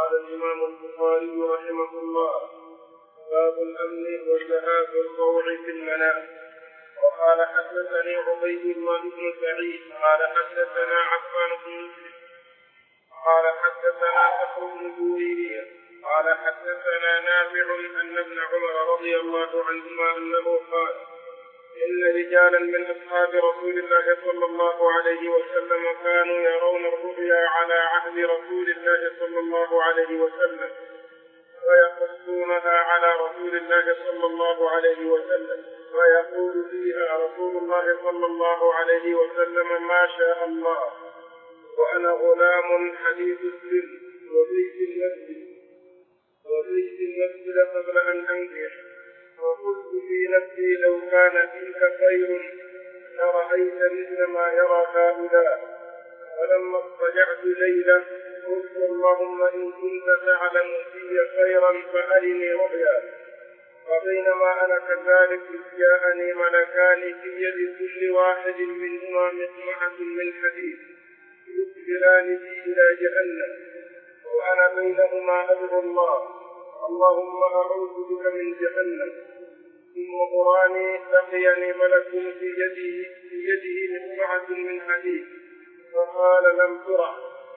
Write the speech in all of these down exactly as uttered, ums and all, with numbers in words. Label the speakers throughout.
Speaker 1: قال الإمام البخاري رحمه الله: باب الأمن وشهادة الروع في المنام. وقال حدثني عبيد الله بن سعيد قال حدثنا عفان بن مسلم قال حدثنا أخو بن جويرية قال حدثنا نافع أن ابن عمر رضي الله عنهما أنه قال: إن رجالا من أصحاب رسول الله صلى الله عليه وسلم كانوا يرون الرؤيا على عهد رسول الله صلى الله عليه وسلم ويقصونها على رسول الله صلى الله عليه وسلم ويقول فيها رسول الله صلى الله عليه وسلم: ما شاء الله، وأنا غلام حديث السن وبيت المسجد وبيت المسجد قبل أن أنكح، وقلت في نفسي: لو كان فيك خير لرأيت مثل ما يرى هؤلاء. فلما اضطجعت ليلة قلت: اللهم إن كنت تعلم في خيرا فأرني رؤيا. وبينما أنا كذلك إذ جاءني ملكان في يد كل واحد منهما مقمعة من حديد يقبلان بي إلى جهنم، وأنا بينهما أدعو الله: اللهم أعوذ بك من جهنم. ثم أراني لقيني ملك في يده في يده مقمعة من حديد فقال: لم ترى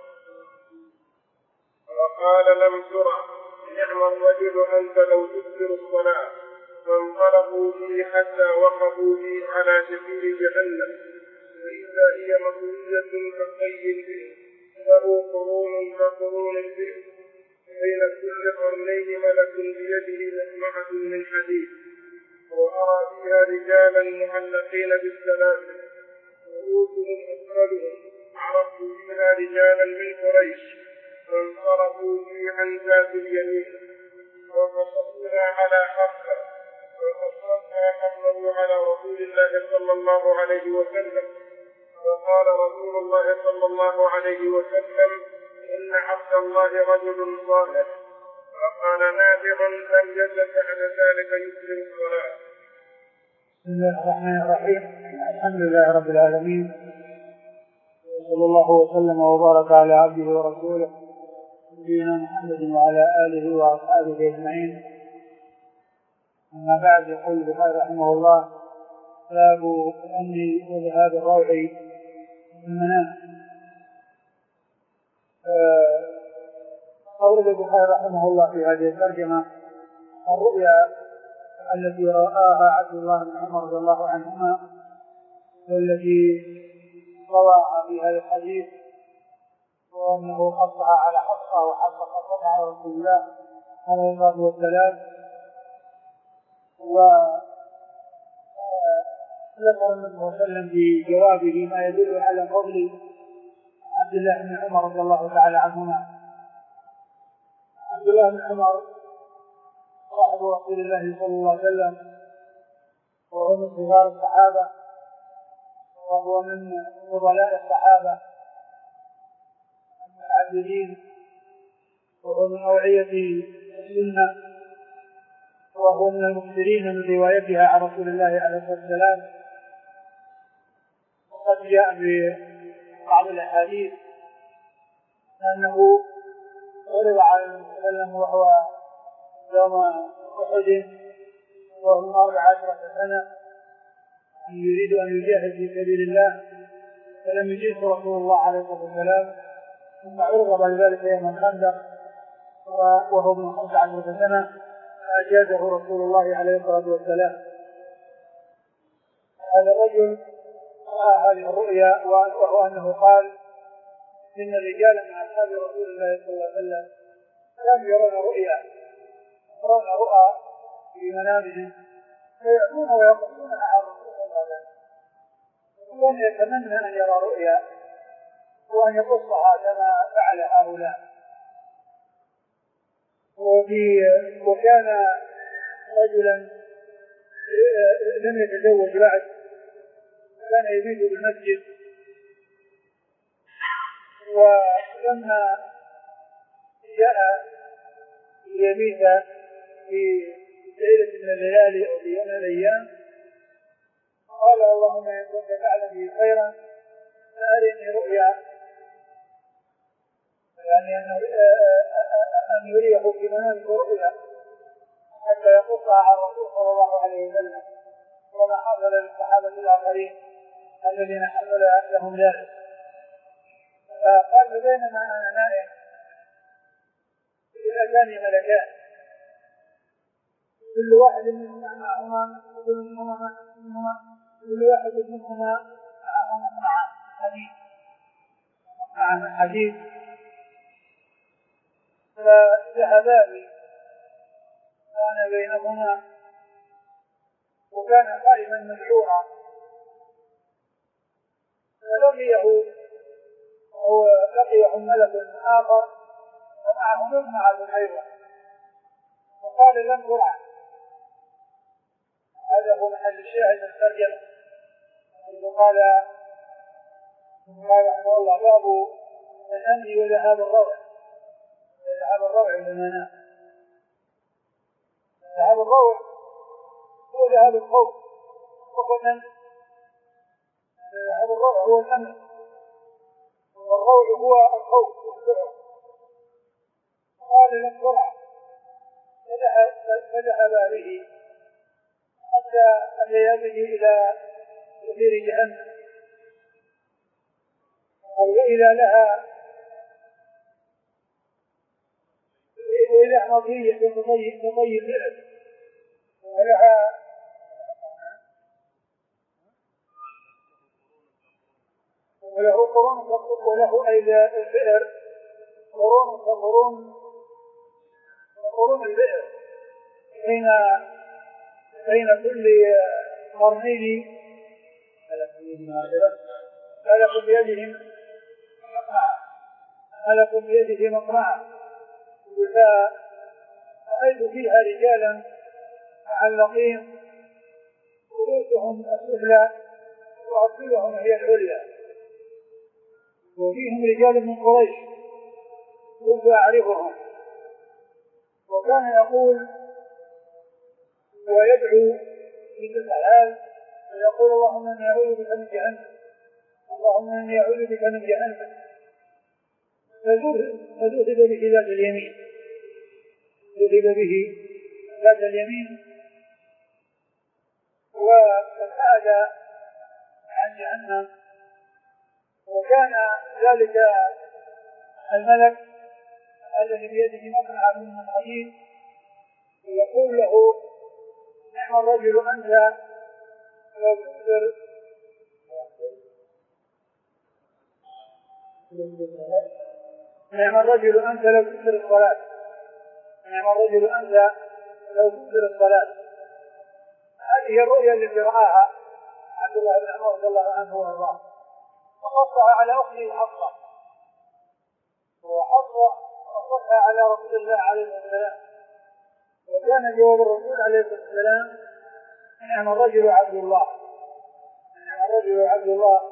Speaker 1: فقال لم ترى نعم الرجل أنت لو تكثر الصلاة. فانطلقوا بي حتى وقفوا بي على شفير جهنم، فإذا هي مطوية كالطي به له قرون كقرون به، بين كل قرنين ملك بيده مقمعة من حديد. وأرى فيها رجالا معلقين بالسلاسل رؤوسهم أسفلهم، عرفت فيها رجالا من قريش فانصرفوا بي عن ذات اليمين وقصصنا على حفصة وقصصنا حفصه على رسول الله صلى الله عليه وسلم. وقال رسول الله صلى الله عليه وسلم: إن عبد الله رجل صالح. وقال نافع: لم يزل بعد ذلك يكثر الصلاة.
Speaker 2: بسم الله الرحمن الرحيم. الحمد لله رب العالمين، صلى الله وسلم وبارك على عبده ورسوله نبينا محمد وعلى آله وأصحابه أجمعين. أما بعد، يقول البخاري رحمه الله: باب الأمن وذهاب الروع في المنام. أورد البخاري رحمه الله في هذه الترجمة الرؤيا التي رآها عبد الله بن عمر رضي الله عنهما، والتي روى في هذا الحديث، وأنه قصها على حفصة وحفصة قصتها على رسول الله عليه الصلاة والسلام. وذكر النبي صلى الله عليه وسلم في جوابه ما يدل على فضل عبد الله بن عمر رضي الله تعالى عنهما. عبد الله بن عمر صاحب رسول الله صلى الله عليه وسلم، وهو من صغار الصحابة، وهو من فضلاء الصحابة المتعددين، وهو من أوعية السنة، وهو من المكثرين من روايتها عن رسول الله عليه الصلاة والسلام. وقد جاء في بعض الأحاديث أنه عرض على النبي صلى الله عليه وسلم وهو يوم أحد وهو من أربع عشرة سنة يريد أن يجاهد في سبيل الله، فلم يجيزه رسول الله عليه الصلاة والسلام. ثم عرض بعد ذلك يوم الخندق وهو من خمس عشرة سنة فأجازه رسول الله عليه الصلاة والسلام. هذا الرجل رأى هذه الرؤيا، وهو أنه قال: إن رجالا من أصحاب رسول الله صلى الله عليه وسلم كانوا يرون رؤيا يرون رؤى في منامهم فيأتون ويقصون على رسول الله، وكان يتمنى أن يرى رؤيا وأن يقصها كما فعل هؤلاء. وكان رجلا لم يتزوج بعد، كان يبيت بالمسجد، ولما جاء يبيت في ليلة من الليالي أو في يوم من الأيام قال: اللهم إن كنت تعلم بي خيرا فأرني رؤيا. يعني أن يريه في منامه رؤيا حتى يقصها على الرسول صلى الله عليه وسلم، وما حصل للصحابة الآخرين الذين حصل لهم ذلك. فقال بينما أنا نائم إذا أتاني ملكان كل واحد منهما معهما كل واحد منهما معه مقنعة حديد مقنعة حديد، فذهبا بي كان بينهما وكان خائما مذعورا، فلقيه أو لقيه ملك آخر ومعه مقنعة أيضا وقال لن ترعى. هذا هو محل الشاهد من الترجمة، قال قال رحمه الله باب الأمن وذهاب الروع وذهاب الروع إلى المنام. ذهاب الروع هو ذهاب الخوف وفتن، ذهاب الروع هو الأمن والروع هو الخوف والذعر. قال لم ترعى فذهب به حتى أتيا به إلى كثير جهنم وإلى لها وإلى مضية مضي البئر ولها وله قرون وله أي البئر قرون كقرون قرون البئر بين بين كل قرنين ملك بيده مقنعة ملك بيده مقنعة. فرأيت فيها رجالا معلقين رؤوسهم السفلى وأرجلهم هي العليا، وفيهم رجال من قريش كنت أعرفهم، وكان يقول ويدعو في الحال ويقول اللهم اني اعوذ بك من جهنم اللهم اني اعوذ بك من جهنم. فذهب به ذات اليمين ذهب به ذات اليمين وابتعد عن جهنم. وكان ذلك الملك الذي بيده مقنعة من الحديد يقول له نعم الرجل أنت لو تكثر نعم الرجل أنت لو تكثر الصلاة نعم الرجل أنت لو تكثر الصلاة. هذه الرؤيا التي رآها عبد الله بن عمر رضي الله عنه وارضاه، وقصها على أخته حفصة، وحفصة قصها على رسول الله عليه السلام، وكان جواب الرسول عليه السلام نعم الرجل عبد الله نعم الرجل عبد الله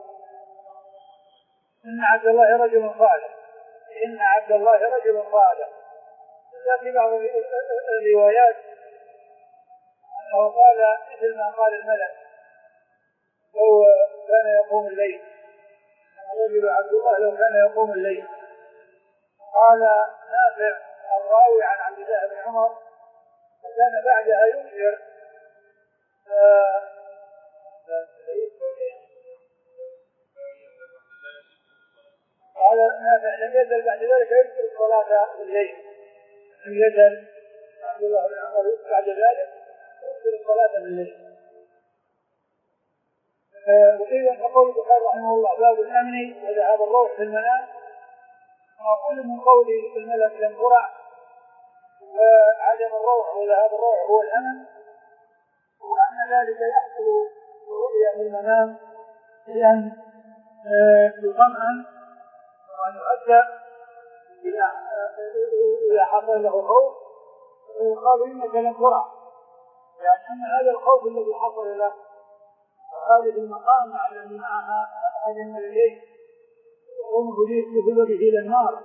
Speaker 2: إن عبد الله رجل صالح إن عبد الله رجل صالح. في بعض الروايات أنه قال مثل ما قال الملك لو كان يقوم الليل الرجل عبد الله لو كان يقوم الليل. قال نافع الراوي عن عبد الله بن عمر وكان بعدها يكثر قال نافع لم يزل بعد ذلك يكثر الصلاة في الليل لم يزل عبد الله بن عمر بعد ذلك يكثر الصلاة في الليل. وإذا فقول البخاري رحمه الله باب الأمن وذهاب الروح في المنام، وكل من قول الملك لم ترع وعدم الروح وذهاب الروح هو الأمن، وأن ذلك يحصل برؤيا في المنام بأن يطمئن وأن يؤدى إذا حصل له خوف ويقال إنك لم ترع، يعني أن هذا الخوف الذي حصل له وهذه المقامة التي معها هذه الملكين يقوم بذهبه إلى النار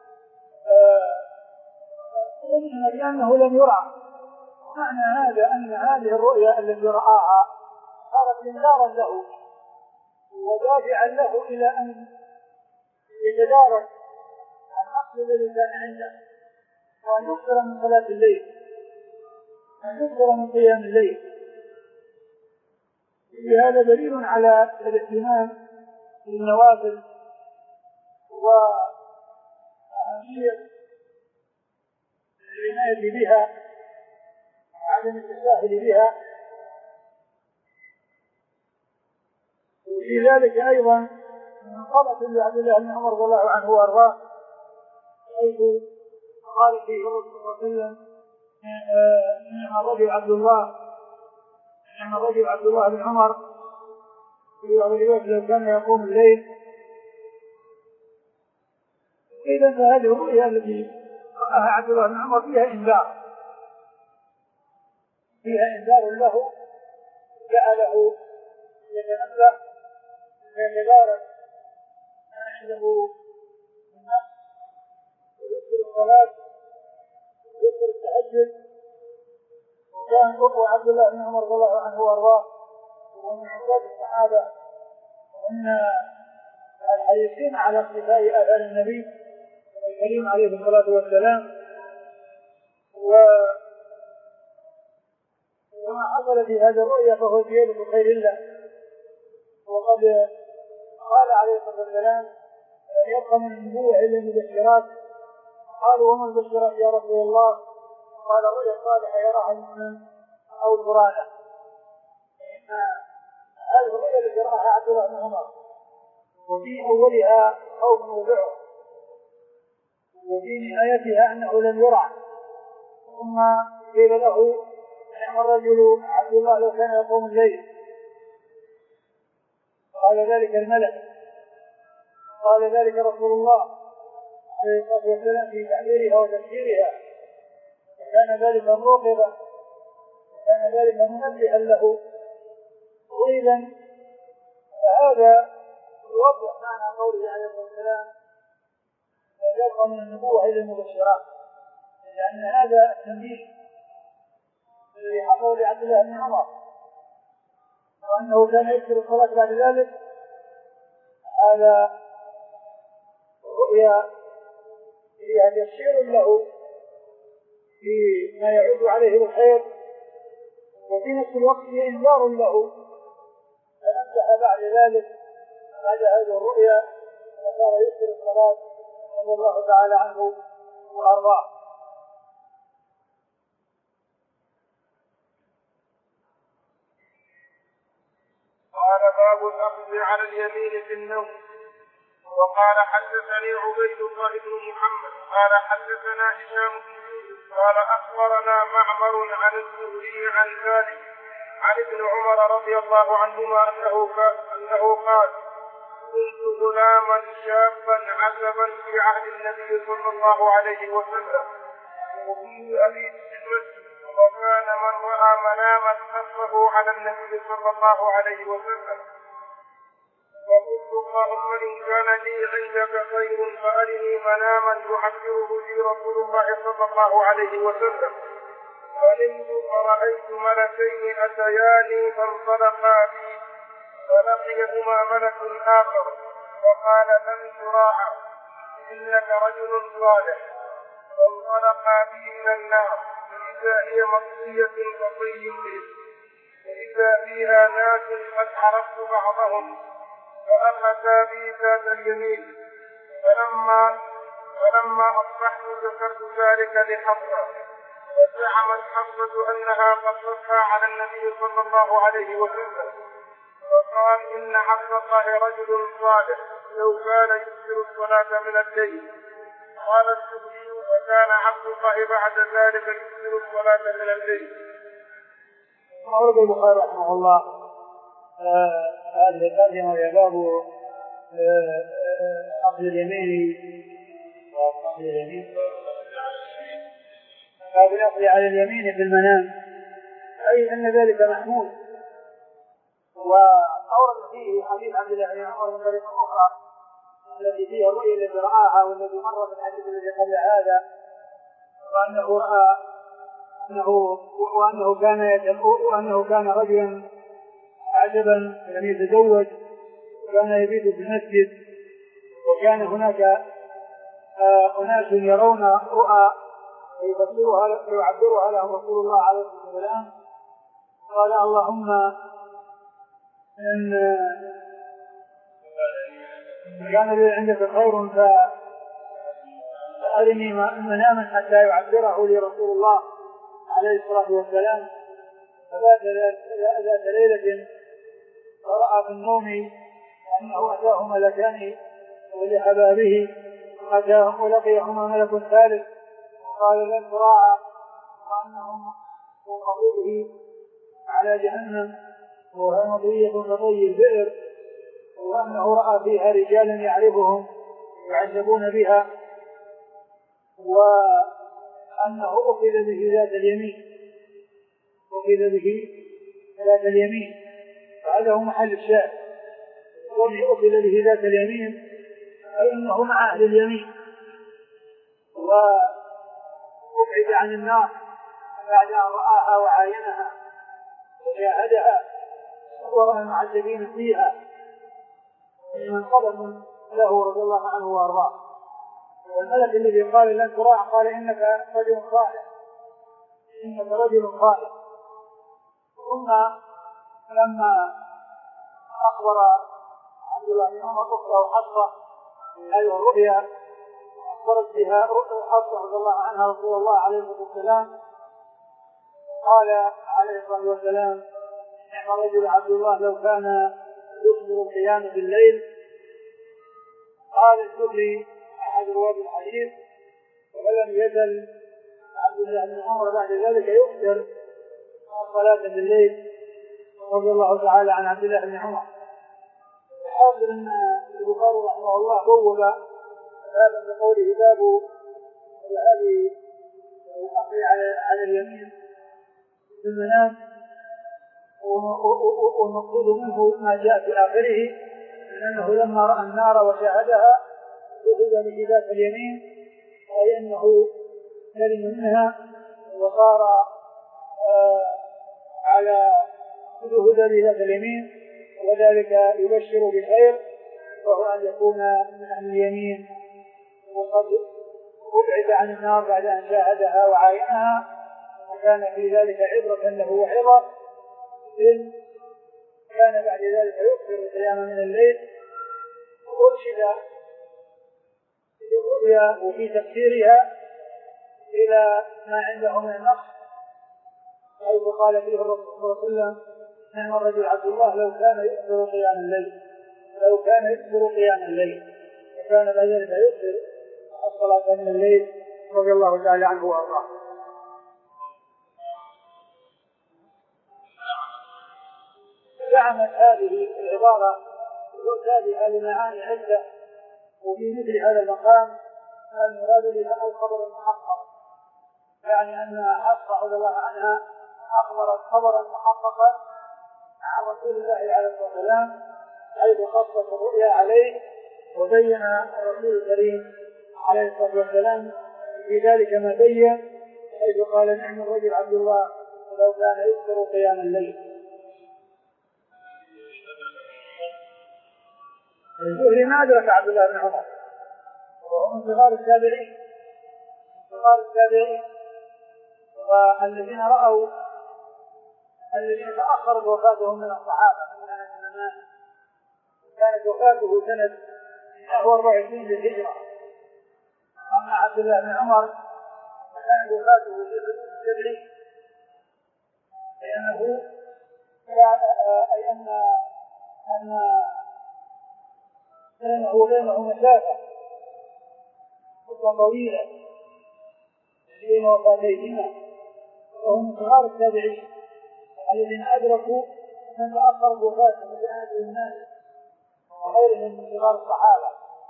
Speaker 2: قلنا بأنه لم يرع. معنى هذا أن هذه الرؤيا التي رآها صارت انذارا له ودافعا له إلى أن يتدارك النقص الذي كان عنده، وأن يكثر من صلاة الليل، وأن يكثر من قيام الليل. بهذا دليل على الاهتمام بالنوافل وأهمية العناية بها وعدم التساهل بها. وفي ذلك أيضا من قالت لعبد الله بن عمر رضي الله عنه وأرضاه، حيث قال فيه الرسول صلى الله عليه وسلم: نعم الرجل عبد الله نعم الرجل عبد الله بن عمر، في بعض الروايات لو كان يقوم الليل. إذا فهذه الرؤيا التي رآها عبد الله بن عمر فيها إنذار فيها إنذار له، جعله يتنبه ويتدارك ما عنده من نفس، ويكثر الصلاة ويكثر التهجد. وكان قدوة عبد الله بن عمر رضي الله عنه وارضاه، ومن عباد الصحابة، ومن الحريصين على اقتفاء آثار النبي الكريم عليه الصلاة والسلام. وما حصل في هذه الرؤيا فهو زيادة خير الله. وقد قال عليه الصلاة والسلام: يبقى من النبوة إلا المبشرات. قالوا: وما البشرات يا رسول الله؟ قال: الرؤيا الصالحة يراها المؤمن أو القرآن. إن هذه الرؤيا التي رآها عبد الله بن عمر، وفي أولها خوف وذعر، وفي نهايتها أنه لم يرع. ثم قيل له: نعم الرجل عبد الله لو كان يقوم الليل. قال ذلك الملك، قال ذلك رسول الله عليه الصلاة والسلام في تعبيرها وتفسيرها، وكان ذلك موقظا، وكان ذلك منبها له. وإذا فهذا يوضح معنى قوله عليه الصلاة والسلام: لا يبقى من النبوة إلا المبشرات، لأن هذا التنبيه الذي حصل لعبد الله بن عمر، وأنه كان يكثر الصلاة بعد ذلك، هذا رؤيا فيها تبشير له فيما يعود عليه بالخير، وفي نفس الوقت فيه إنذار له. فنبه بعد ذلك بعد هذه الرؤيا وصار يكثر الصلاة رضي الله تعالى عنه وأرضاه.
Speaker 1: قال: باب الأخذ على اليمين في النوم. وقال: حدثني عبيد الله بن محمد قال: حدثنا هشام بن يوسف قال: أخبرنا معمر عن الزهري عن ذلك عن ابن عمر رضي الله عنهما أنه أنه قال: كنت غلاما شابا عزبا في عهد النبي صلى الله عليه وسلم، وكنت أبيت في المسجد، وكان من رأى مناما نصه على النبي صلى الله عليه وسلم، وقلت: اللهم إن كان لي عندك خير فأرني مناما يعبره لي رسول الله صلى الله عليه وسلم. فنمت فرأيت ملكين أتياني فانطلقا بي، فلقيهما ملك آخر وقال: لن تراعى إنك رجل صالح. فانطلقا بي من النار، فإذا هي مطفية كطي الإبل، وإذا فيها ناس قد عرفت بعضهم، فأخذا بي ذات اليمين. فلما فلما أصبحت ذكرت ذلك لحفصة، فزعمت حفصة أنها قصتها على النبي صلى الله عليه وسلم، فقال: إن عبد الله رجل صالح لو كان يكثر الصلاة من الليل. قال الزهري: فكان عبد الله بعد ذلك يكثر الصلاة من الليل.
Speaker 2: أورد البخاري رحمه الله هذه الترجمة وهي باب أخذ اليمين وأخذ اليمين باب الأخذ على اليمين في المنام، أي أن ذلك محمود. وأورد فيه حديث عبد الله بن عمر من طريق أخرى التي فيها الرؤيا التي رآها والذي مر في الحديث الذي قبل هذا، وأنه رأى أنه وأنه كان وأنه كان رجلا عجبا لم يتزوج، وكان يبيت في المسجد، وكان هناك أناس يرون رؤى فيفسرها فيعبرها لهم رسول الله عليه الصلاة والسلام، قال اللهم إن كان لي عندك خير فأرني مناما حتى يعبره لي رسول الله عليه الصلاة والسلام. فذات ذات ليلة فرأى في النوم أنه أتاه ملكان وذهبا به أتاهم ولقيهما ملك ثالث وقال لن تراعى وأنهم وقفوا به على جهنم وهي مطية كطي البئر، وأنه رأى فيها رجالا يعرفهم يعذبون بها، وأنه أخذ به ذات اليمين أخذ به ذات اليمين فهذا هو محل الشاهد، وأنه أخذ به ذات اليمين أي أنه مع أهل اليمين وأبعد عن النار بعد أن رآها وعاينها وشاهدها ورأى المعذبين فيها من قبل له رضي الله عنه وأرضاه. والملك الذي قال لن تراع قال إنك رجل صالح إنك رجل صالح. ثم لما أخبر عبد الله بن عمر أخته حفصة بهذه الرؤيا أخبرت بها حفصة رضي الله عنها رسول الله عليه الصلاة والسلام، قال عليه الصلاة والسلام نعم رجل عبد الله لو كان يصبر القيام بالليل. قال الزهري أحد رواه الحديث ولم يزل عبد الله بن عمر بعد ذلك يؤثر الصلاة بالليل رضي الله تعالى عن عبد الله بن عمر. حاضر أن البخاري رحمه الله بوب بابا بقوله باب هذه الأخذ على اليمين في المنام، والمقصود منه ما جاء في آخره أنه لما رأى النار وشاهدها أخذ به ذات اليمين أي أنه سلم منها وصار آه على هدى ذات اليمين، وذلك يبشر بخير وهو أن يكون من أهل اليمين وقد أبعد عن النار بعد أن شاهدها وعاينها، وكان في ذلك عبرة له وعظة إذ كان بعد ذلك يكثر القيام من الليل. وأرشد في الرؤيا وفي تفسيرها إلى ما عنده من النقص، حيث قال فيه الرسول صلى الله عليه وسلم نعم الرجل عبد الله لو كان يكثر قيام الليل لو كان يكثر قيام الليل وكان بعد ذلك يكثر الصلاة من الليل رضي الله تعالى عنه وأرضاه. زعمت هذه العبارة وتابعها لمعاني عدة، وفي مثل هذا المقام المراد بها الخبر المحقق، يعني أن حفصة رضي الله عنها أخبرت خبرا محققا عن رسول الله عليه الصلاة والسلام حيث خصص الرؤيا عليه، وبين الرسول الكريم عليه الصلاة والسلام في ذلك ما بين حيث قال نعم الرجل عبد الله لو كان يكثر قيام الليل. الزهري ما أدرك عبد الله بن عمر وهو من صغار التابعين صغار التابعين والذين رأوا الذين تأخرت وفاتهم من الصحابة كانت زمان كانت وفاته سنة أربع وعشرين للهجرة. أما عبد الله بن عمر فكانت وفاته في حدود السبعين، لأنه أي أن أن بينه وبينه مسافة طويلة بين وفاتيهما، وهم صغار التابعين الذين أدركوا من تأخر الوفاة من أهل الناس وغيرهم من صغار الصحابة.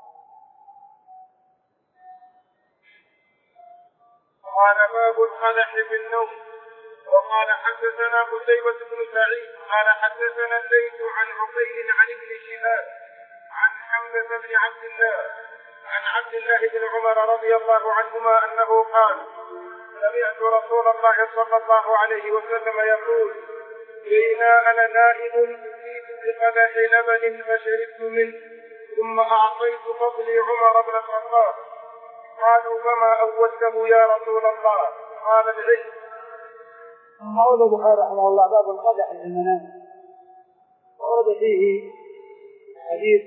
Speaker 1: قال باب القدح في النوم. وقال حدثنا قتيبة بن سعيد قال حدثنا الليث عن عقيل عن ابن شهاب عن حمزة بن عبد الله عن عبد الله بن عمر رضي الله عنهما أنه قال سمعت رسول الله صلى الله عليه وسلم يقول بينا أنا نائم أتيت بقدح لبن فشربت منه ثم أعطيت فضلي عمر بن الخطاب قالوا فما أولته يا رسول الله؟ قال العلم.
Speaker 2: ثم أورد البخاري رحمه الله باب القدح في المنام، ورد فيه حديث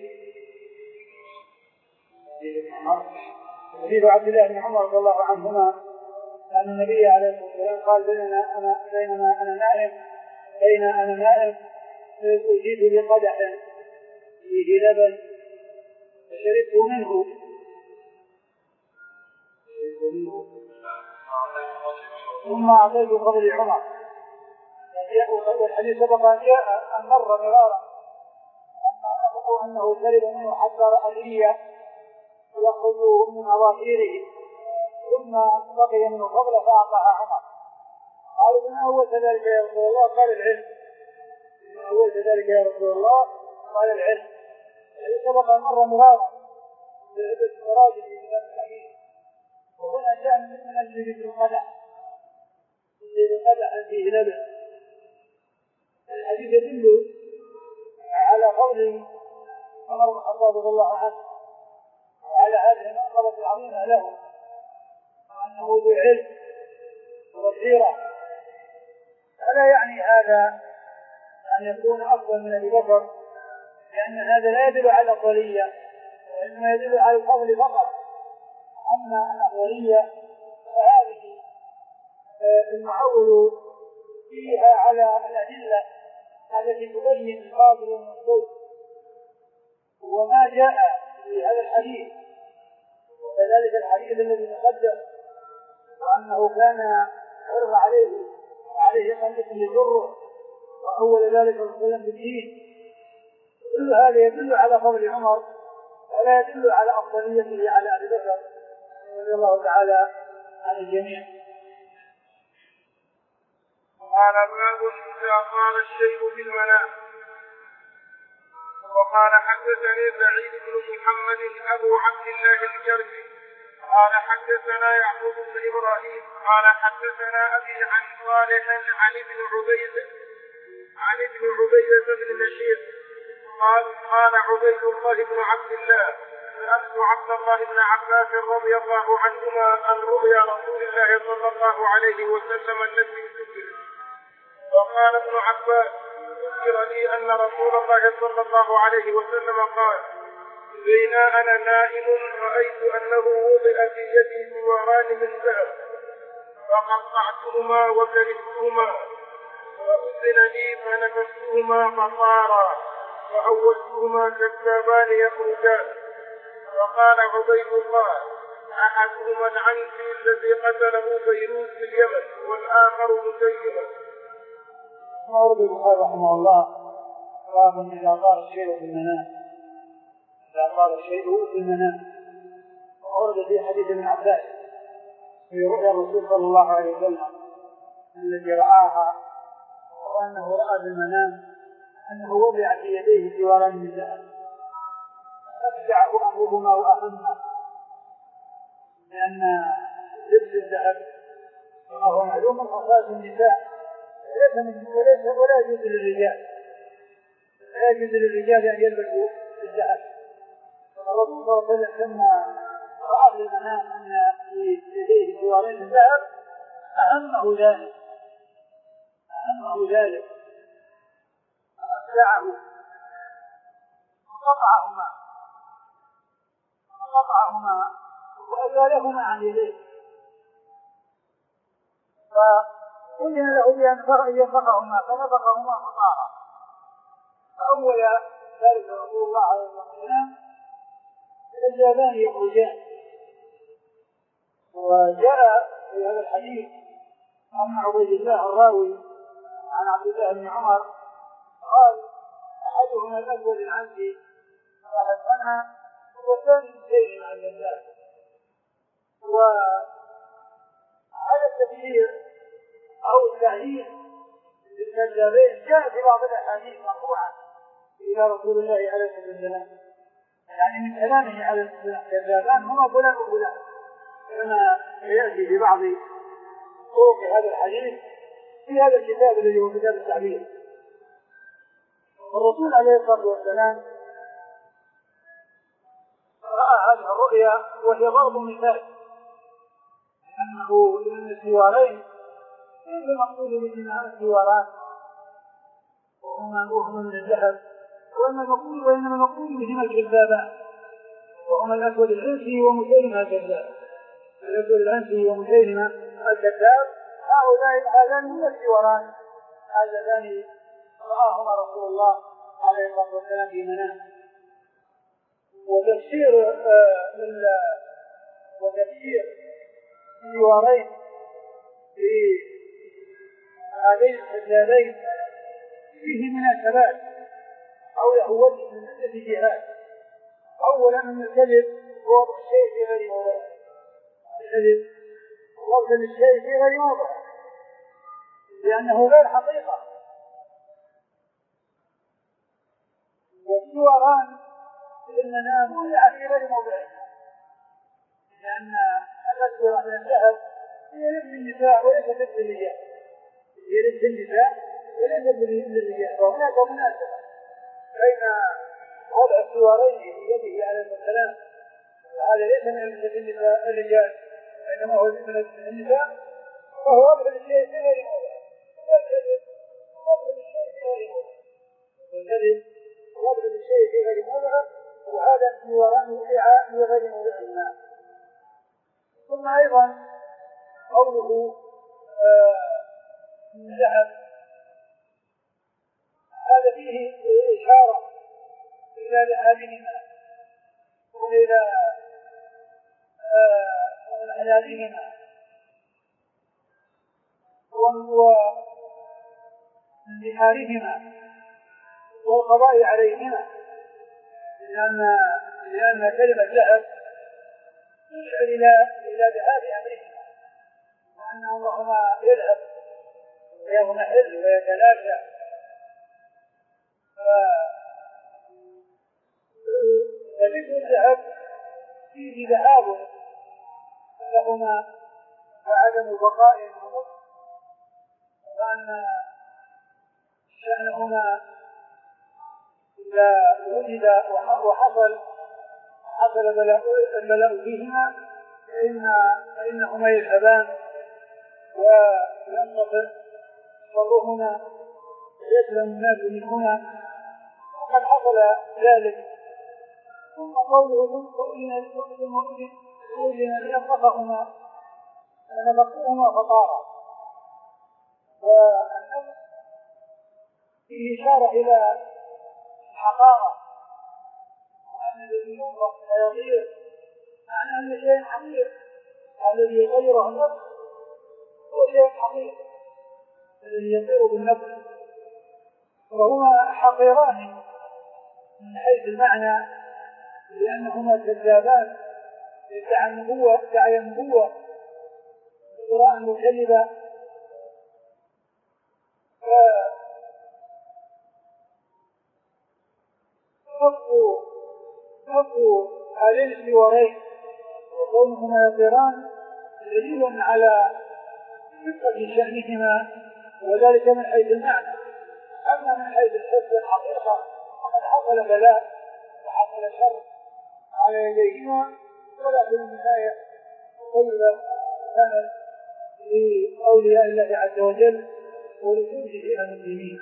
Speaker 2: حديث عبد الله بن عمر رضي الله عنهما أن النبي عليه الصلاة والسلام قال بينما أنا بينما أنا نائم بين أنا نائم أجيت بقدح فيه لبن فشربت منه ثم أعطيت قبل عمر. الحديث سبق أن جاء أن مر مرارا أنه شرب منه حتى رأى لي يخرج من أظافيره ثم بقي منه فضل فأعطاها عمر. قالوا من أول ذلك يا رسول الله؟ قال العلم. من أول ذلك يا رسول الله؟ قال العلم. الذي سبق أن مر مرارا بعدة مراجع في كتاب الحديث، وهنا جاء من أجل ذكر القدح القدح فيه لبن. الحديث يدل على قول عمر بن الخطاب رضي الله عنه وعلى هذه المنقبة العظيمة له، وأنه ذو علم وبصيرة. فلا يعني هذا أن يكون أفضل من أبي بكر، لأن هذا لا يدل على الأفضلية، وإنما يدل على الفضل فقط. أما الأفضلية فهذه المعول فيها على الأدلة التي تبين الفاضل والمفضول، وما جاء في هذا الحديث وكذلك الحديث الذي تقدم وأنه كان عرض عليه وعليه قلة لجره وأول ذلك الرسول بالدين، كل هذا يدل على فضل عمر ولا يدل على أفضليته على أبي بكر رضي الله تعالى عن الجميع.
Speaker 1: قال باب إذا قال الشيء في المنام. وقال حدثني سعيد بن محمد أبو عبد الله الجرمي قال حدثنا يعقوب بن إبراهيم قال حدثنا أبي عن صالح عن ابن عبيد عن ابن عبيدة بن بشير قال قال عبيد الله بن عبد الله سألت عبد الله بن عباس رضي الله عنهما عن رؤيا رسول الله صلى الله عليه وسلم التي ذكر، وقال ابن عباس ذكر لي أن رسول الله صلى الله عليه وسلم قال بين أنا نائم رأيت أنه وضع في يدي سواران من ذهب فقطعتهما وكرهتهما وأذن لي فنفستهما فطارا وأولتهما كذابان يخرجان. وقال عبيد الله أحدهما العنسي الذي قتله فيروز في اليمن والآخر مسيلمة.
Speaker 2: ورد البخاري رحمه الله باب إذا قال الشيء في المنام. إذا قال الشيء في المنام ورد في حديث ابن عباس في رؤيا الرسول صلى الله عليه وسلم التي رآها، وأنه رأى في المنام أنه وضع في يديه سواران من ذهب فأفزعه أمرهما وأهمه، لأن لبس الذهب وهو معلوم من خصائص النساء وليس من وليس ولا يجوز للرجال لا يجوز للرجال أن يلبسوا الذهب. الرسول صلى الله عليه وسلم لما رأى في المنام أن في يديه سوارين من ذهب أهمه ذلك أهمه ذلك فأفزعه وقطعهما وقطعهما وأزالهما عن يديه، فأذن له بأن ينفخهما فنفخهما فطارا. فأول ذلك رسول الله عليه الصلاة والسلام كذابان يخرجان. وجاء في هذا الحديث أن عبيد الله الراوي عن عبد الله بن عمر قال أحدهما الأسود العنسي فحسنها والثاني شيء عن الناس. وهذا التفسير أو التعليل للكذابين جاء في بعض الأحاديث مرفوعة إلى رسول الله عليه الصلاة والسلام، يعني من كلامه على الكذابان هما فلان وفلان، كما يأتي في بعض طرق هذا الحديث في هذا الكتاب الذي هو كتاب التعبير. والرسول عليه الصلاة والسلام رأى هذه الرؤيا وهي ضرب مثال أنه لأن السوارين كيف المقصود بهما السواران وهما وهما من الذهب وإنما المقصود بهما الكذابان وهما الأسود العنسي ومسيلمة الكذاب. الأسود العنسي ومسيلمة الكذاب هؤلاء هذان هما السواران اللذان رآهما رسول الله عليه الصلاة والسلام في منام. وتفسير وتفسير السوارين في هذين الكذابين فيه مناسبات أو له وجه من عدة جهات. أولا أن الكذب هو وضع الشيء في غير موضعه. الكذب هو وضع الشيء في غير موضعه لأنه غير حقيقة. والسواران في المنام وضع في غير موضعه لأن الأسورة من الذهب هي لبس النساء وليس لبس الرجال. هي لبس النساء وليس لبس الرجال. وهناك مناسبة بين وضع السوارين في يده عليه الصلاة والسلام وهذا ليس من لبس النساء الرجال إنما هو من لبس النساء وهو وضع الشيء في غير موضعه. والكذب وضع الشيء في غير موضعه. والكذب وضع الشيء في غير موضعه وهذا السواران وضع في غير موضعهما. ثم أيضا قوله من ذهب هذا فيه إشارة إلى ذهابهما وإلى أنابهما وانتحارهما والقضاء عليهما لأن لأن كلمة ذهب تشعر إلى إلى ذهاب أمرهما وأن أمرهما يذهب ويضمحل ويتلاشى. فذكر الذهب فيه ذهاب لهما وعدم بقاء ونقص وأن شأنهما إذا وجد وحصل حصل البلاء فيهما فإن فإنهما يذهبان وينقطع شرهما ويسلم الناس منهما وقد حصل ذلك. ثم قوله أذن للمؤمن أذن لينفخهما فنفخوهما فطارا. والنفخ فيه إشارة إلى الحقارة وأن الذي ينفخ فيطير معنى أن شيء حقير الذي يغيره النفخ هو شيء حقير الذي يطير بالنفخ. وهما حقيران من حيث المعنى لأنهما كذابان يدعي النبوة يدعي النبوة افتراء وكذبا. فنفوا هذين السوارين وكونهما يطيران دليل على دقة شأنهما وذلك من حيث المعنى. أما من حيث الحس والحقيقة فقد حصل بلاء وحصل شر على يديهما ولكن النهاية طيبة كانت لأولياء الله عز وجل ولجنده المسلمين.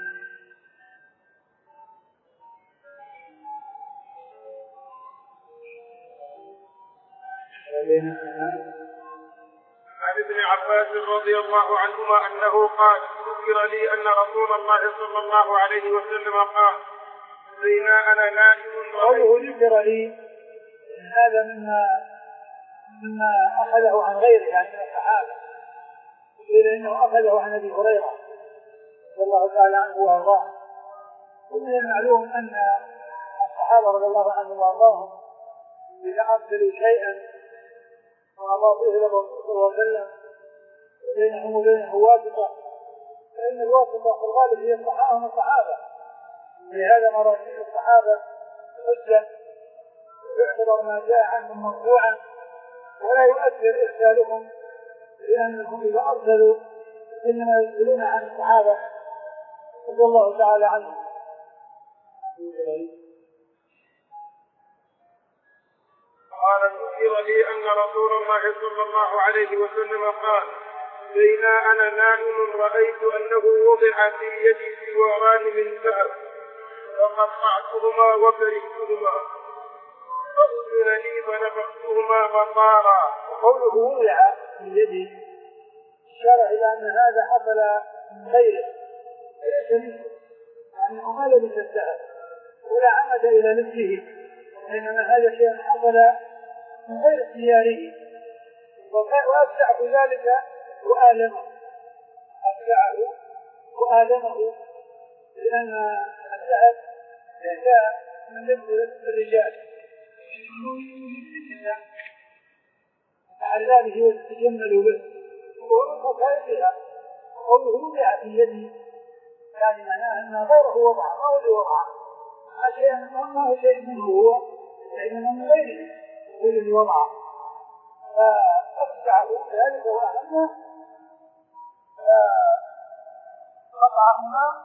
Speaker 1: عن ابن عباس رضي الله عنهما أنه قال ذكر لي أن رسول الله صلى الله عليه وسلم قال بينا أنا نائم.
Speaker 2: قوله ذكر لي هذا مما مما أخذه عن غيره يعني من الصحابة قيل إنه أخذه عن أبي هريرة رضي الله تعالى عنه وأرضاه. ومن المعلوم أن الصحابة رضي الله عنهم وأرضاهم إذا أرسلوا شيئا وأضافوه إلى الرسول صلى الله عليه وسلم وبينهم وبينه واسطة فإن الواسطة في الغالب هي الصحابة من الصحابة. لهذا مراسيل الصحابة حجة يعتبر ما جاء عنهم مرفوعا ولا يؤثر إرسالهم لأنهم إذا أرسلوا إنما يرسلون عن الصحابة رضي الله تعالى عنهم.
Speaker 1: قال ذكر لي أن رسول الله صلى الله عليه وسلم قال: بين أنا نائم رأيت أنه وضع في يدي سواران من ذهب فقطعتهما وكرهتهما فأذن لي فنفختهما فطارا.
Speaker 2: قوله وضع في يدي إشارة إلى أن هذا حصل من غيره ليس منه، يعني ما لبس الذهب ولا عمد إلى لبسه، إنما هذا شيء حصل من غير اختياره، وأبدع في ذلك وآلمه أبدعه وآلمه لأن الذهب ليس من لبس الرجال على ذلك يتجمل به وهو خيرها. قوله وضع في يدي يعني معناه أن غيره وضع ما هو اللي وضعه، ما هو شيء منه هو إنما من غيره هو اللي وضعه، فأفزعه ذلك وأهمه فقطعهما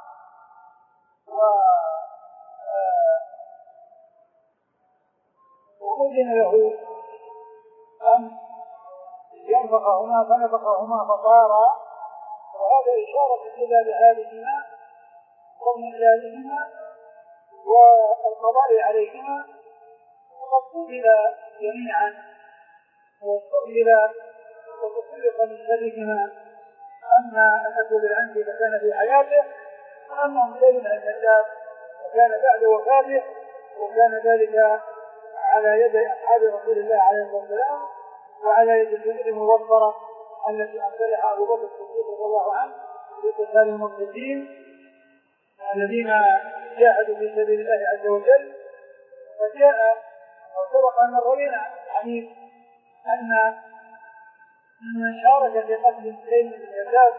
Speaker 2: وأذن له أن ينفخهما فنفخهما فطارا، وهذا إشارة إلى بهذهما ومثالهما والقضاء عليهما، وقد قتل جميعا واستغفر وتسلق من شرهما. أما الأسود العنسي فكان في حياته، وأما مسيلمة الكذاب فكان بعد وفاته، وكان ذلك على يد أصحاب رسول الله عليه الصلاة والسلام وعلى يد الجنود المبصرة التي أرسلها أبو بكر الصديق رضي الله عنه لقتال المرتدين الذين جاهدوا في سبيل الله عز وجل. فجاء وسبق أن روينا حديث أن من شارك في قتل مسيلمة الكذاب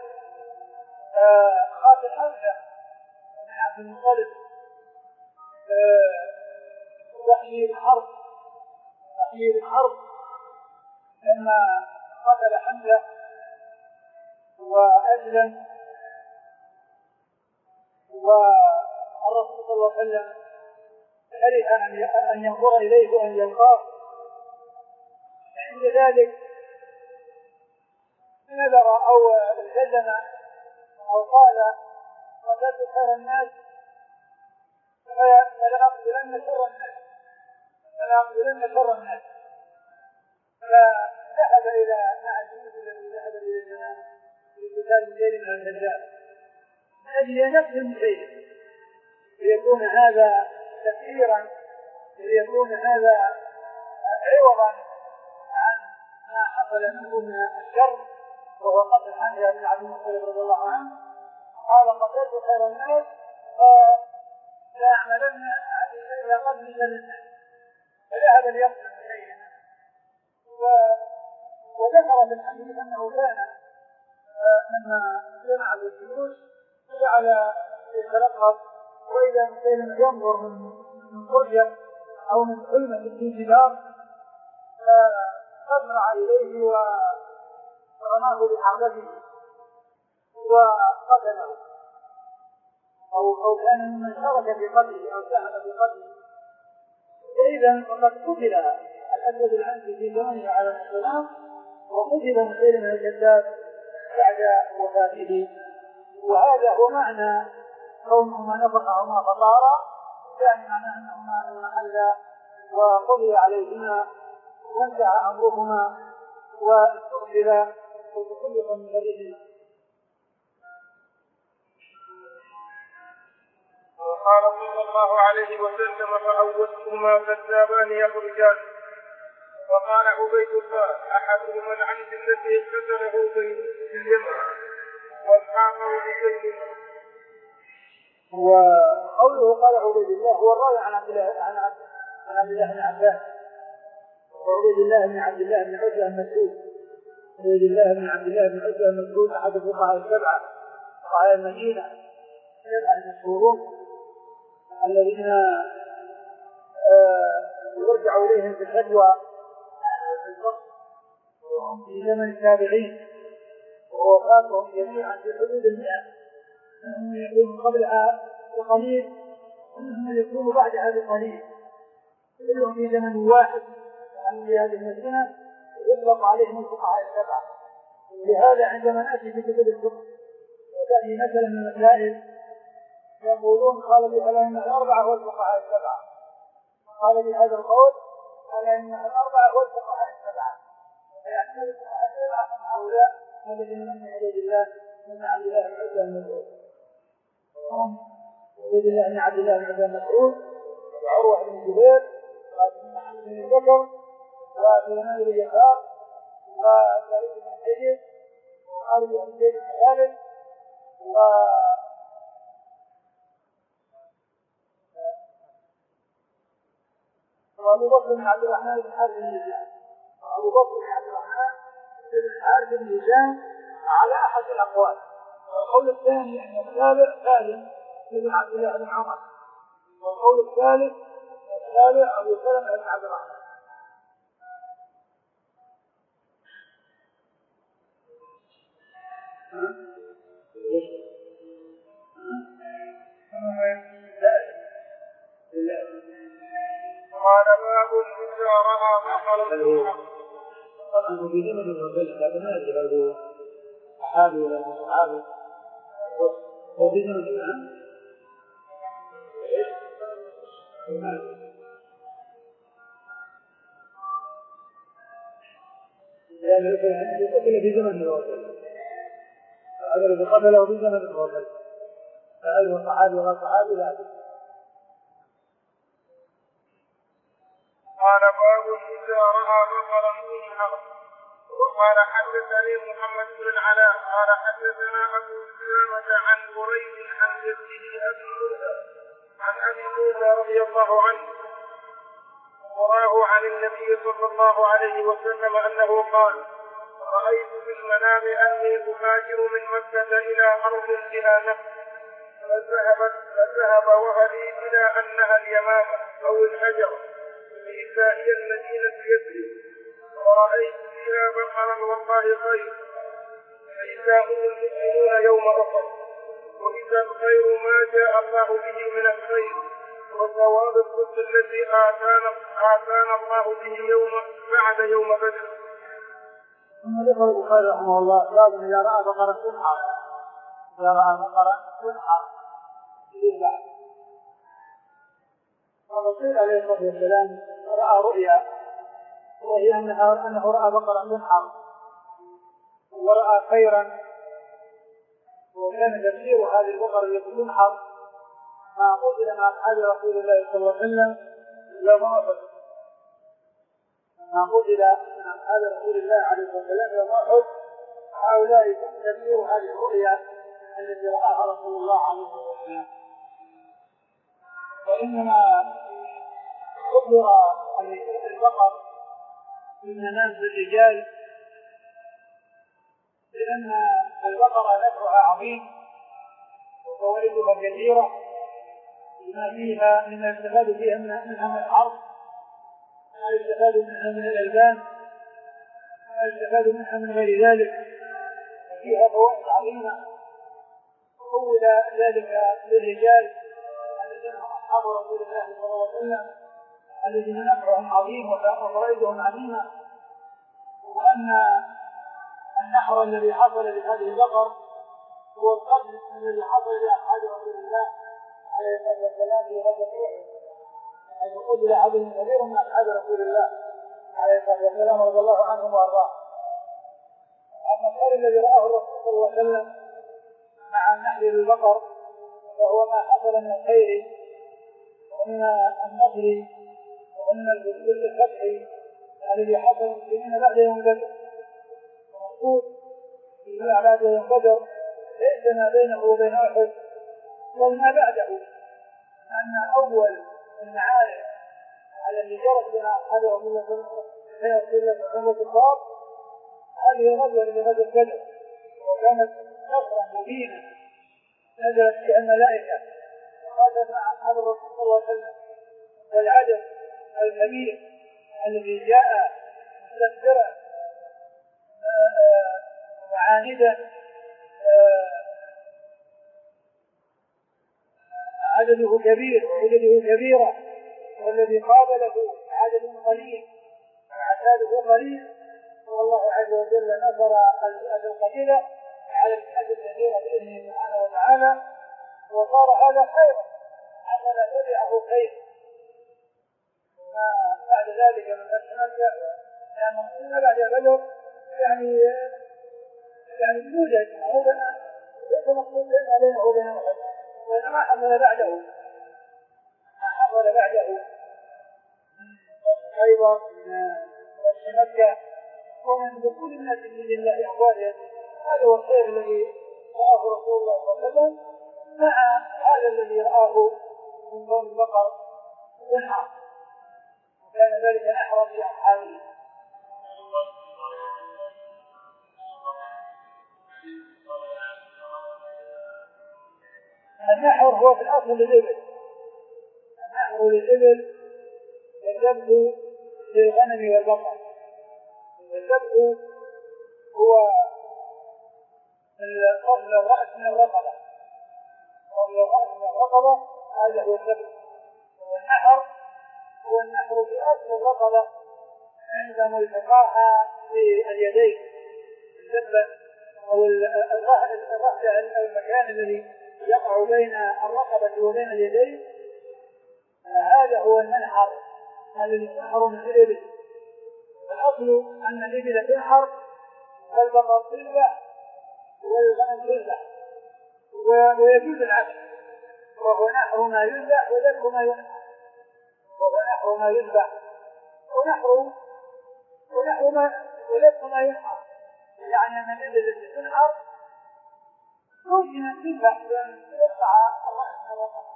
Speaker 2: قاتل حمزة بن عبد المطلب وحي الحرب وحي الحرب لما قتل حمزة وأسلم، والرسول صلى الله عليه وسلم كره أن ينظر إليه وأن يلقاه. عند ذلك نذر أو التزم أو قال: قتلت خير الناس فلأقتلن شر الناس فلأقتلن شر الناس فذهب إلى مع الجنود الذي ذهب إلى الجنان لقتال مسيلمة الكذاب أجل نفس المسيلمة ليكون هذا كثيرا، ليكون هذا عوضا عن ما حصل منه من الشر وهو قتل حمزة بن عبد المطلب رضي الله عنه. قال: قتلت خير الناس فلا أعملن إلى قتل شر الناس، فذهب ليقتل مسيلمة. وذكر في الحديث أنه كان لما جمع الجيوش جعل يتلقب، وإذا مسيلمة ينظر من قرية أو من حلمة في جدار فأسرع إليه ورماه بحربته وقتله، أو أو كان من شارك في قتله أو ساهم في قتله. فإذا فقد قتل الأسود العنسي في زمانه عليه السلام، وقتل مسيلمة الكذاب بعد وفاته. وهذا هو معنى كونهما نفخهما فطارا، يعني معناه أنهما انحلا وقضي عليهما وانتهى أمرهما واستغفر وتخلق من شرهما.
Speaker 1: قال صلى الله عليه وسلم: فأولهما كذابان يخرجان. وقال عبيد الله: أحدهما العنز الذي اقتتله بين اليمن والآخر بسيف.
Speaker 2: وقوله قال عبيد الله هو الراوي عن عبد الله عن عبد الله بن عباس، وعبيد الله بن عبد الله بن عتبة المسعود عبيد الله بن عبد الله بن عتبة المسعود أحد الفقهاء السبعة فقهاء المدينة السبعة المشهورون الذين يرجع إليهم في الفتوى في زمن التابعين، ووفاتهم جميعا في حدود المئة، منهم يكون قبلها بقليل ومنهم يكون بعدها بقليل، كلهم في زمن واحد عن هذه المدينة يطلق عليهم الفقهاء السبعة. لهذا عندما نأتي في كتب الفقه وتأتي مثلا من المسائل يقولون قال بها الأئمة الأربعة والفقهاء السبعة، قال بهذا القول الأئمة الأربعة والفقهاء السبعة، فيحتمل الفقهاء السبعة من هؤلاء الذين من عبيد الله بن عبد الله بن عتبة بن مسعود عبيد الله بن عبد الله بن عتبة بن مسعود وعروة بن الزبير وابن محمد بن بكر وسليمان بن يسار وسعيد بن سيد وخالد بن زيد بن خالد و وابو بكر بن عبد الرحمن بن حارث بن هشام وابو بكر بن عبد الرحمن بن حارث بن هشام على احد الاقوال. والقول الثاني ان السابع سالم بن عبد الله بن عمر، والقول الثالث السابع ابو سلمة بن عبد الرحمن.
Speaker 1: قال باب إذا رأى بقرة
Speaker 2: طبعا في زمن الرسول لكن ما يدري هل هو صحابي ولا مو صحابي. وفي زمن الإمام لأن قتل في زمن الرسول، هذا الذي قتله في زمن الرسول فهل هو صحابي ولا صحابي لا أدري.
Speaker 1: قال باب إذا رأى بقرا منحر. وقال حدثني محمد بن العلاء قال حدثنا أبو سلمة عن بريد عن جده أبي موسى عن أبي موسى رضي الله عنه وراه عن النبي صلى الله عليه وسلم أنه قال: رأيت في المنام أني أهاجر من مكة إلى أرض بها نفس فذهبت فذهب وهلي إلى أنها اليمامة أو الحجر فإذا هي المدينة يثرب، ورأيت فيها بقرا والله خير، فإذا هم المؤمنون يوم أحد، وإذا الخير ما جاء الله به من الخير وثواب الصدق الذي آتانا آتانا الله به يوم بعد يوم بدر.
Speaker 2: ثم ذكر البخاري رحمه الله باب إذا رأى بقرا تنحر، إذا رأى بقرا تنحر يذبح. الرسول عليه الصلاة والسلام رأى رؤيا وهي أنه رأى بقرا تنحر ورأى خيرا، وكان تفسير هذه البقرة التي تنحر ما قتل مع أصحاب رسول الله صلى الله عليه وسلم يوم أحد، ما قتل مع أصحاب رسول الله عليه الصلاة والسلام يوم أحد. هؤلاء تفسير هذه الرؤيا التي رآها رسول الله عليه الصلاة والسلام. وإنما قدر البقر من منازل الرجال لأن البقرة نفعها عظيم وفوائدها كثيرة لما فيها مما يستفاد فيها منها من الحرث، ما يستفاد منها من الألبان، ما يستفاد منها من غير ذلك، فيها فوائد عظيمة. قول ذلك للرجال الذين هم أصحاب رسول الله صلى الله عليه وسلم الذين نفعهم عظيم وفوائدهم عظيمة، وأن النحر الذي حصل لهذه البقر هو القتل الذي حصل لأصحاب رسول الله عليه الصلاة والسلام في غزوة أحد، حيث قتل عدد كبير من أصحاب رسول الله عليه الصلاة والسلام رضي الله عنهم وأرضاهم. أما الخير الذي رآه الرسول صلى الله عليه وسلم مع النحر للبقر فهو ما حصل من الخير ومن النصر ومن الفتح الذي حصل للمسلمين بعد يوم بدر. المقصود في بعد يوم بدر ليس ما بينه وبين أحد بل ما بعده، أن أول المعارك التي جرت بين أصحاب رسول الله صلى الله عليه وسلم هذه الغزوة لغزوة بدر، وكانت نصرا مبينا نزلت فيها الملائكة وقاتلت مع أصحاب الرسول صلى الله عليه وسلم، والعدد الكبير الذي جاء مستكبرا معاندا عدده كبير عدده كبيرة، والذي قابله عدد قليل أحسابه قليل، والله عز وجل نصر الفئة القليلة على الفئة الكثيرة بإذنه سبحانه وتعالى، وصار هذا خيرا حتى لا تبعه خير. بعد ذلك من فتح مكة لأن بعد بدر يعني يعني يوجد هذا ليس مقصود بينه وبين أحد، وإنما حصل بعده ما حصل بعده أيضا من فتح مكة ومن دخول الناس في دين الله أفواجا. هذا هو الخير الذي رآه رسول الله صلى الله عليه وسلم مع هذا الذي رآه من قوم البقر والحرب، وكان ذلك أحرم في أصحابه. النحر هو في الأصل للإبل، النحر للإبل والذبح للغنم والبقر. الذبح هو قبل الرأس من الرقبة، قبل الرأس من الرقبة هذا هو الذبح. والنحر هو النحر في أصل الرقبة عند ملتقاها في اليدين، الذبة أو الرهجة المكان الذي يقع بين الرقبة وبين اليدين، هذا هو المنحر الذي تنحر من الإبل. الأصل أن الإبل تنحر والبقر تذبح والغنم تذبح، ويجوز العكس، وهو نحر ما يذبح وذبح ما ينحر، وهو نحر ما يذبح ونحر ونحر ما وذبح ما ينحر. يعني أن الإبل التي تنحر ممكن أن تذبح بأن يقطع الرأس من الرقبة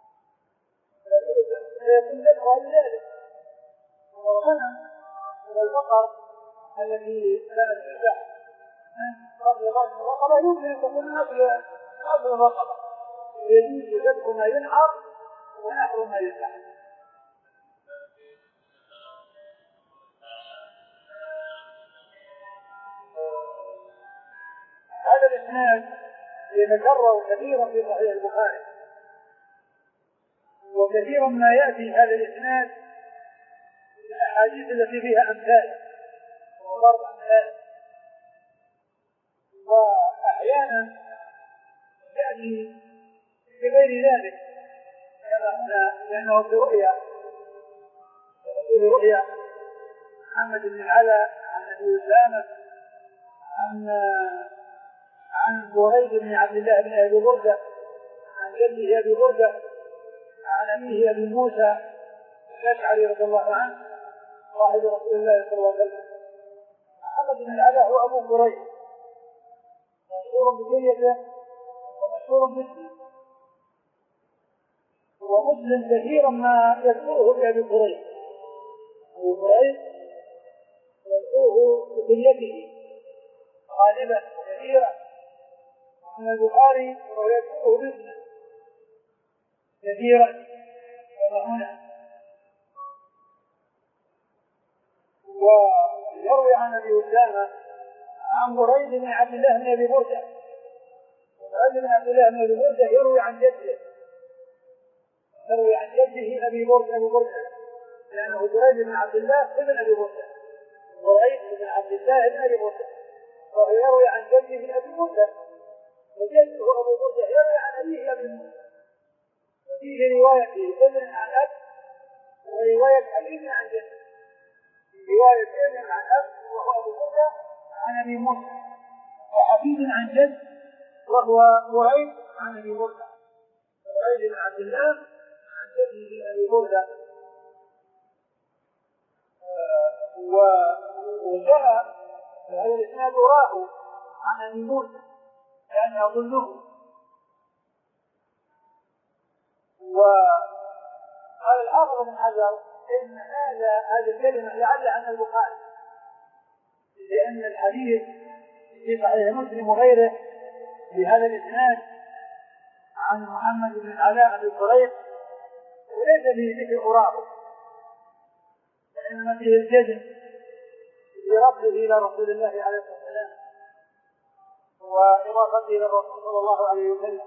Speaker 2: فيكون ذبحها لذلك. والغنم والبقر التي كانت تذبح من قبل رأس الرقبة يمكن أن تكون من قبل الرقبة، يجوز ذبح ما ينحر ونحر ما يذبح. هذا الإسناد يتكرر كثيرا في صحيح البخاري، وكثيرا ما يأتي هذا الإسناد في الأحاديث التي فيها أمثال وضرب أمثال، وأحيانا يأتي بغير ذلك لأنه في رؤيا في رؤيا محمد بن العلاء عن أبي أسامة عن عن بريد بن عبد الله بن أبي بردة عن جده أبي بردة عن أبيه أبي موسى الأشعري رضي الله عنه صاحب رسول الله صلى الله عليه وسلم. محمد بن العلاء هو أبو بريد، مشهور بكنيته ومشهور باسمه، ومسلم كثيرا ما يذكره بأبي بريد. أبو بريد يذكره بكنيته غالبا كثيرا، ومن البخاري ويذكره باسمه كثيرا كما هنا. ويروي عن ابي اسامه عن بريد بن عبد الله بن ابي بردة، بريد بن عبد الله بن ابي بردة يروي عن جده يروي عن جده ابي بردة ابو بردة لانه بريد بن عبد الله ابن ابي بردة، بريد بن عبد الله بن ابي بردة، وهو يروي عن جده ابي بردة، وجده ابو بردة يروي عن ابيه ابي موسى. وفيه روايه ابن عن اب وروايه حبيب عن جده، روايه ابن عن اب وهو ابو بردة عن ابي موسى، وحبيب عن جد وهو بريد عن ابي بردة، بريد بن عبد الله عن جده ابي بردة. وجاء هذا الاسناد راه عن ابي موسى كان يظنه. وقال الحافظ بن حجر ان هذا هذه الكلمه لعل عن البخاري، لان الحديث في صحيح مسلم وغيره بهذا الاسناد عن محمد بن العلاء بن بريد وليس به ذكر قرابه، وانما فيه الجزم برفضه الى رسول الله عليه الصلاه والسلام واضافته الى الرسول صلى الله عليه وسلم.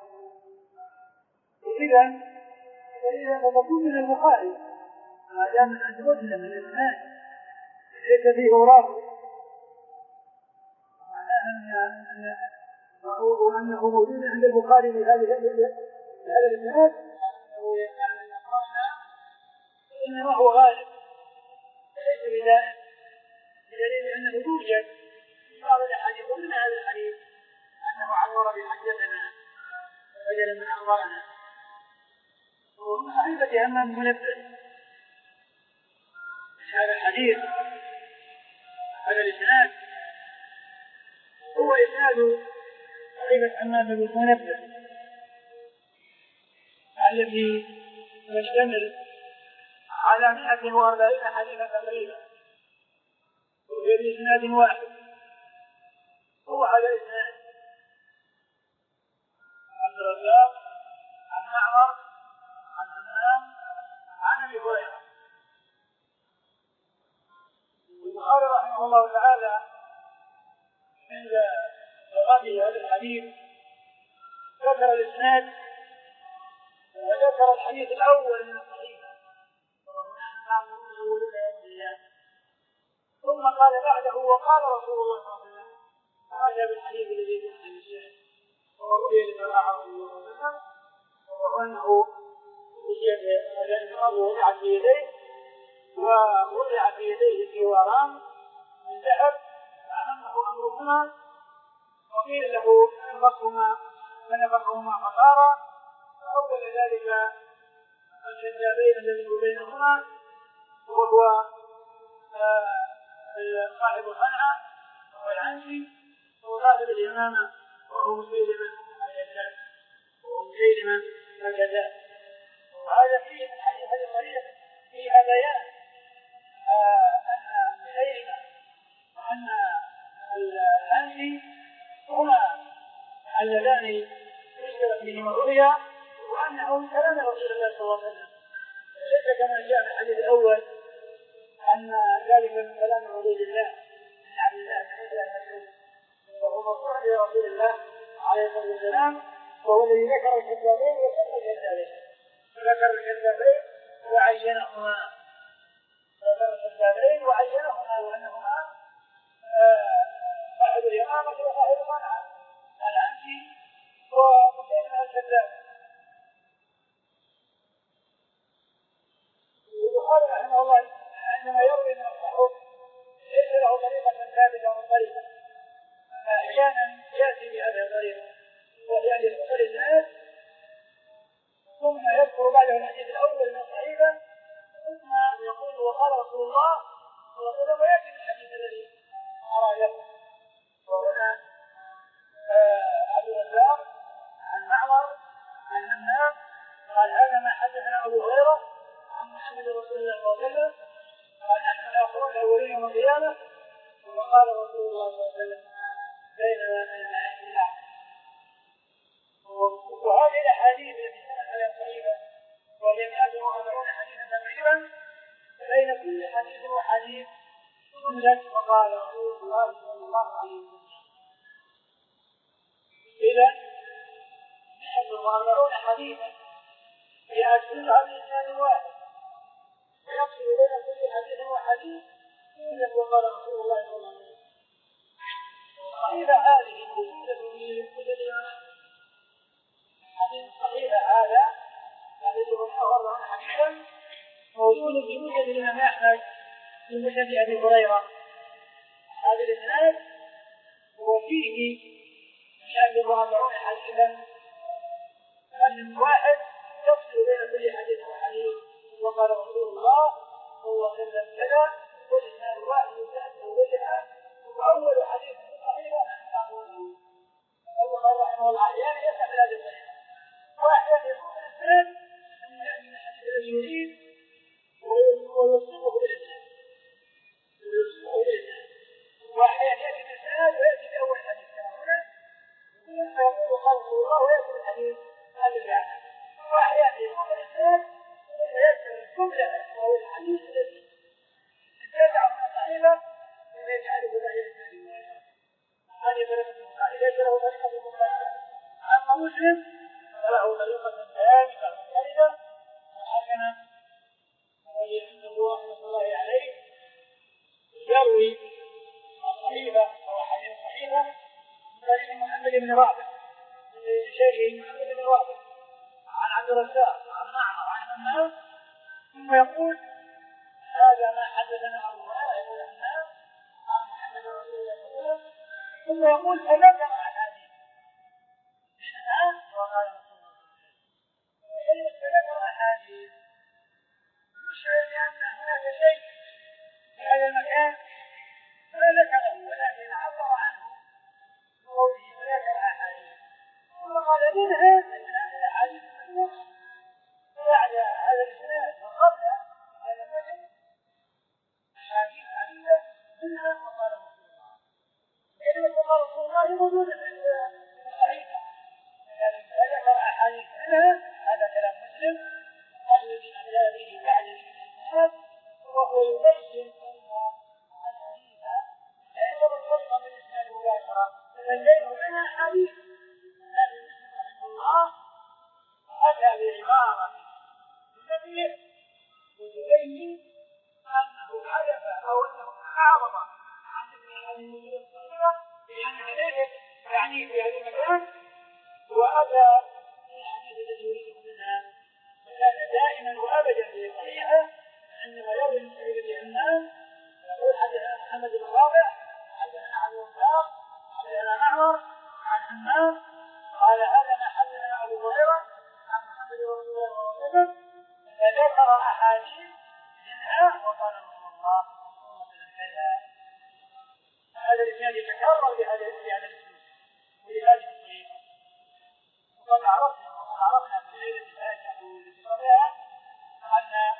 Speaker 2: اذا فإذا تكون من البخاري ما دام عند مسلم الإسناد ليس فيه راوي وأنه موجود عند البخاري في هذا الإسناد أنه يمنع من أخبارنا إنما هو غالب ليس بدائم بدليل أنه يوجد في بعض الأحاديث ومن هذا الحديث أنه عبر بحدثنا بدلا من أخبارنا ومن صحيفة همام منبه هذا الحديث هذا الإسناد هو إسناد صحيفة همام منبه التي تشتمل على مئة وأربعين حديثا تقريبا وهي بإسناد واحد هو هذا الإسناد عبد الرزاق عن معمر عن همام عن أبي هريرة. البخاري رحمه الله تعالى عند لغته هذا الحديث ذكر الإسناد وذكر الحديث الأول من الصحيح ثم قال بعده وقال رسول الله صلى الله عليه وسلم هذا بالحديث الذي في عن الشيخ ورؤية لصلاح رسول الله صلى الله عليه وسلم وأنه وضع في يديه ووضع في يديه جواران من ذهب أهمه أمرهما وقيل له انفقهما فنفقهما فصارا فأول ذلك الكذابين الذي بينهما وهو صاحب صنعاء وهو العنسي وصاحب الإمامة وهو مسيلمة الكذاب وهو مسيلمة الكذاب. وهذا فيه الحديث هذه الطريقة فيها بيان أن مسيلمة وأن العنسي هما اللذان يشترك بهما الرؤيا وأنه كلام رسول الله صلى الله عليه وسلم ليس كما جاء في الحديث الأول أن ذلك من كلام رسول الله من عبد الله بن مسعود وهو مرفوع إلى رسول الله عليه الصلاة والسلام وهو الذي ذكر الكذابين وسمى الكذابين ذكر الكذابين وعينهما ذكر الكذابين وعينهما وأنهما صاحب الإمامة وصاحب صنعاء العنسي ومسيلمة الكذاب. البخاري رحمه الله عندما يروي من الصحف ليس له طريقة ثابتة منفردة أحيانا يأتي بهذه الطريقة وهي أن يذكر الإسناد ثم يذكر بعده الحديث الأول من الصحيفة ثم يقول وقال رسول الله صلى الله عليه وسلم ويأتي بالحديث الذي أراده. وهنا عبد الرزاق عن معمر عن همام قال هذا ما حدثنا أبو هريرة عن محمد رسول الله صلى الله عليه وسلم قال نحن الآخرون الأولين يوم القيامة وقال رسول الله صلى الله عليه وسلم بينما أنا إلى وهذه الأحاديث التي كانت على الصحيفة وهي مئة وأربعون حديثا تقريبا بين كل حديث وحديث جملة وقال رسول الله صلى الله عليه وسلم. إذا مئة وأربعون حديثا جاءت كلها بإسناد واحد ويفصل بين كل حديث وحديث جملة وقال رسول الله صلى الله عليه وسلم. الصحيفة هذه موجودة في كل الإمامات. الحديث الصحيفة هذا الذي هو أربعون حديثا موجود في مسند الإمام أحمد في مسند أبي هريرة. هذا الإسناد وفيه مئة وأربعون حديثا من واحد يفصل بين كل حديث وحديث وقال رسول الله صلى الله عليه وسلم كذا والإسناد واحد يتأتى وجهه وأول حديث في الصحيفة نحن نقوله. البخاري رحمه الله أحيانا يستعمل هذه الطريقة وأحيانا يكون الإسناد أن يأتي من الحديث الذي يريد ويوصفه بالإسناد ويوصفه بالإسناد وأحيانا يأتي بالإسناد ويأتي بأول حديث كما هنا ثم يقول قال رسول الله ويأتي بالحديث الذي عنه وأحيانا يكون الإسناد ثم يأتي الجملة وهو الحديث الذي انتزع من الصحيفة ويجعله ظاهر الإسناد المباشرة. هذه طريقة البخاري ليس له طريقة مختلفة. أما مسلم فله طريقة ثابتة منفردة محكمة وهي أنه رحمة الله عليه يروي صحيحة من طريق محمد بن رافع شيخه محمد بن رافع عن عبد الرزاق عن معمر عن همام ثم يقول هذا ما حدثنا أبو هريرة يقول همام عن محمد رسول الله صلى الله عليه وسلم ثم يقول فذكر أحاديث منها وقال رسول الله وكلمة فذكر أحاديث يشعر بأن هناك شيء في هذا المكان ما ذكره ولكن عبر عنه بقوله فذكر أحاديث ثم قال منها أن هذه الأحاديث المذكورة بعد هذا الإسناد وقبل هذا المتن أحاديث عديدة منها وقال رسول الله كلمة وقال رسول الله موجودة في الصحيحة لكن فذكر أحاديث منها هذا كلام مسلم الذي أتى به بعد الإسناد وهو يبين أن الحديث ليس مرتبطا بالإسناد مباشرة بل بينه وبين أحاديث لكن مسلم رحمه الله أتى بعبارة تنبه وتبين أنه حدث أو أنه أعرض عن هذه الصحيحة لأن ذلك يعني في هذا المكان وأتى في الحديث الذي يريده منها فكان دائما وأبدا في صحيحة عندما يروي من سعيد همام يقول حدثنا محمد بن رافع حدثنا عبد الرزاق حدثنا معمر عن همام قال هذا ما حدثنا أبو هريرة عن محمد رسول الله صلى الله عليه وسلم فذكر أحاديث منها وقال رسول الله كذا. هذا الإسناد يتكرر بهذا الأسلوب ولهذه الطريقة وقد عرفنا وقد عرفنا في الليلة الفاتحة وبسببها أن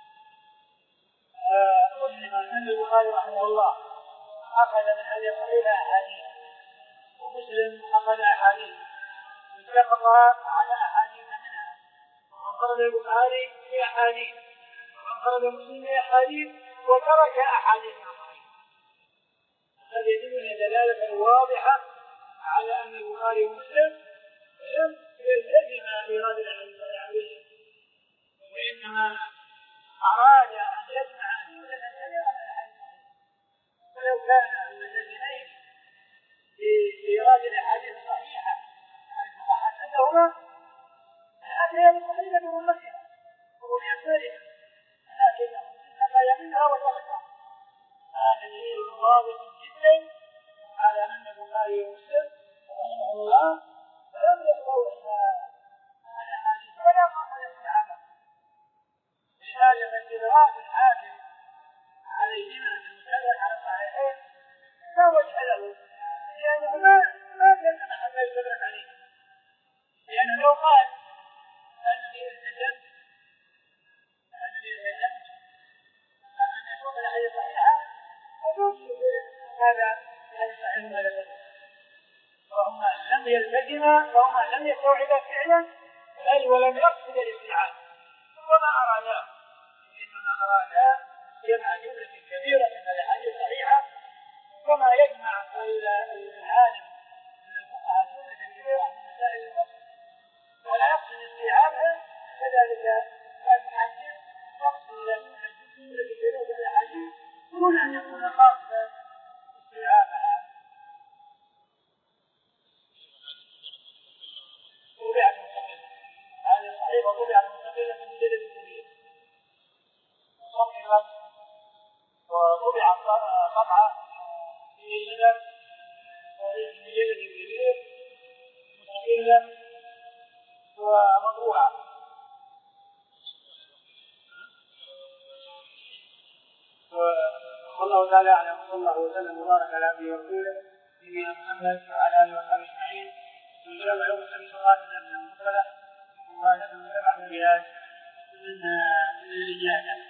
Speaker 2: مسلم أن البخاري رحمه الله أخذ من هذه الصحيفة أحاديث ومسلم أخذ أحاديث اتفقا على أحاديث منها وانفرد البخاري في أحاديث وانفرد مسلم في أحاديث وترك أحاديث آخرين. هذا يدل دلالة واضحة على أن البخاري ومسلم لم يلتزما بإيراد الأحاديث الصحيحة وإنما أراد أن يجمع جملة كبيرة من الأحاديث ولو كان ملتزمين بإيراد الأحاديث الصحيحة حيث صحت عندهما لأتيا بالصحيحة بأمتها وبأسفلها لكنه انتقى منها وتركها. هذا دليل واضح جدا على أن البخاري ومسلم رحمه الله لم يستوعبا الأحاديث ولا قصد استيعابها. لذلك فاستدراك الحاكم عليهما في المتابعة على الصحيحين لا وجه له لأنه ما ما كان حتى يستدرك عليه لأنه لو قال أنني التزمت أنني التزمت أن أشوف الأحاديث الصحيحة فيوجد هذا هذا صحيح ولا تدرك فهما لم يلتزما فهما لم يستوعبا فعلا بل ولم يقصد الاستيعاب وما أرادا إنما أرادا جمع جملة كبيرة من الأحاديث الصحيحة كما يجمع العالم من الفقهاء جملة كبيرة من مسائل الفقه ولا يقصد استيعابها كذلك المحدث يقصد جملة كبيرة من الأحاديث دون أن يكون قاصدا استيعابها. طبيعة مستقلة هذه الصحيفة طبيعة مستقلة في مجلد كبير صحفت وطبعت طبعة جيدة في مجلد كبير مستقلة ومطبوعة. والله تعالى أعلم صلى الله وسلم وبارك على عبده ورسوله نبينا محمد وعلى آله وصحبه أجمعين. إن شاء الله يوم الخميس القادم نبدأ المصطلح وهذا من سبع مجالات من الإجازة.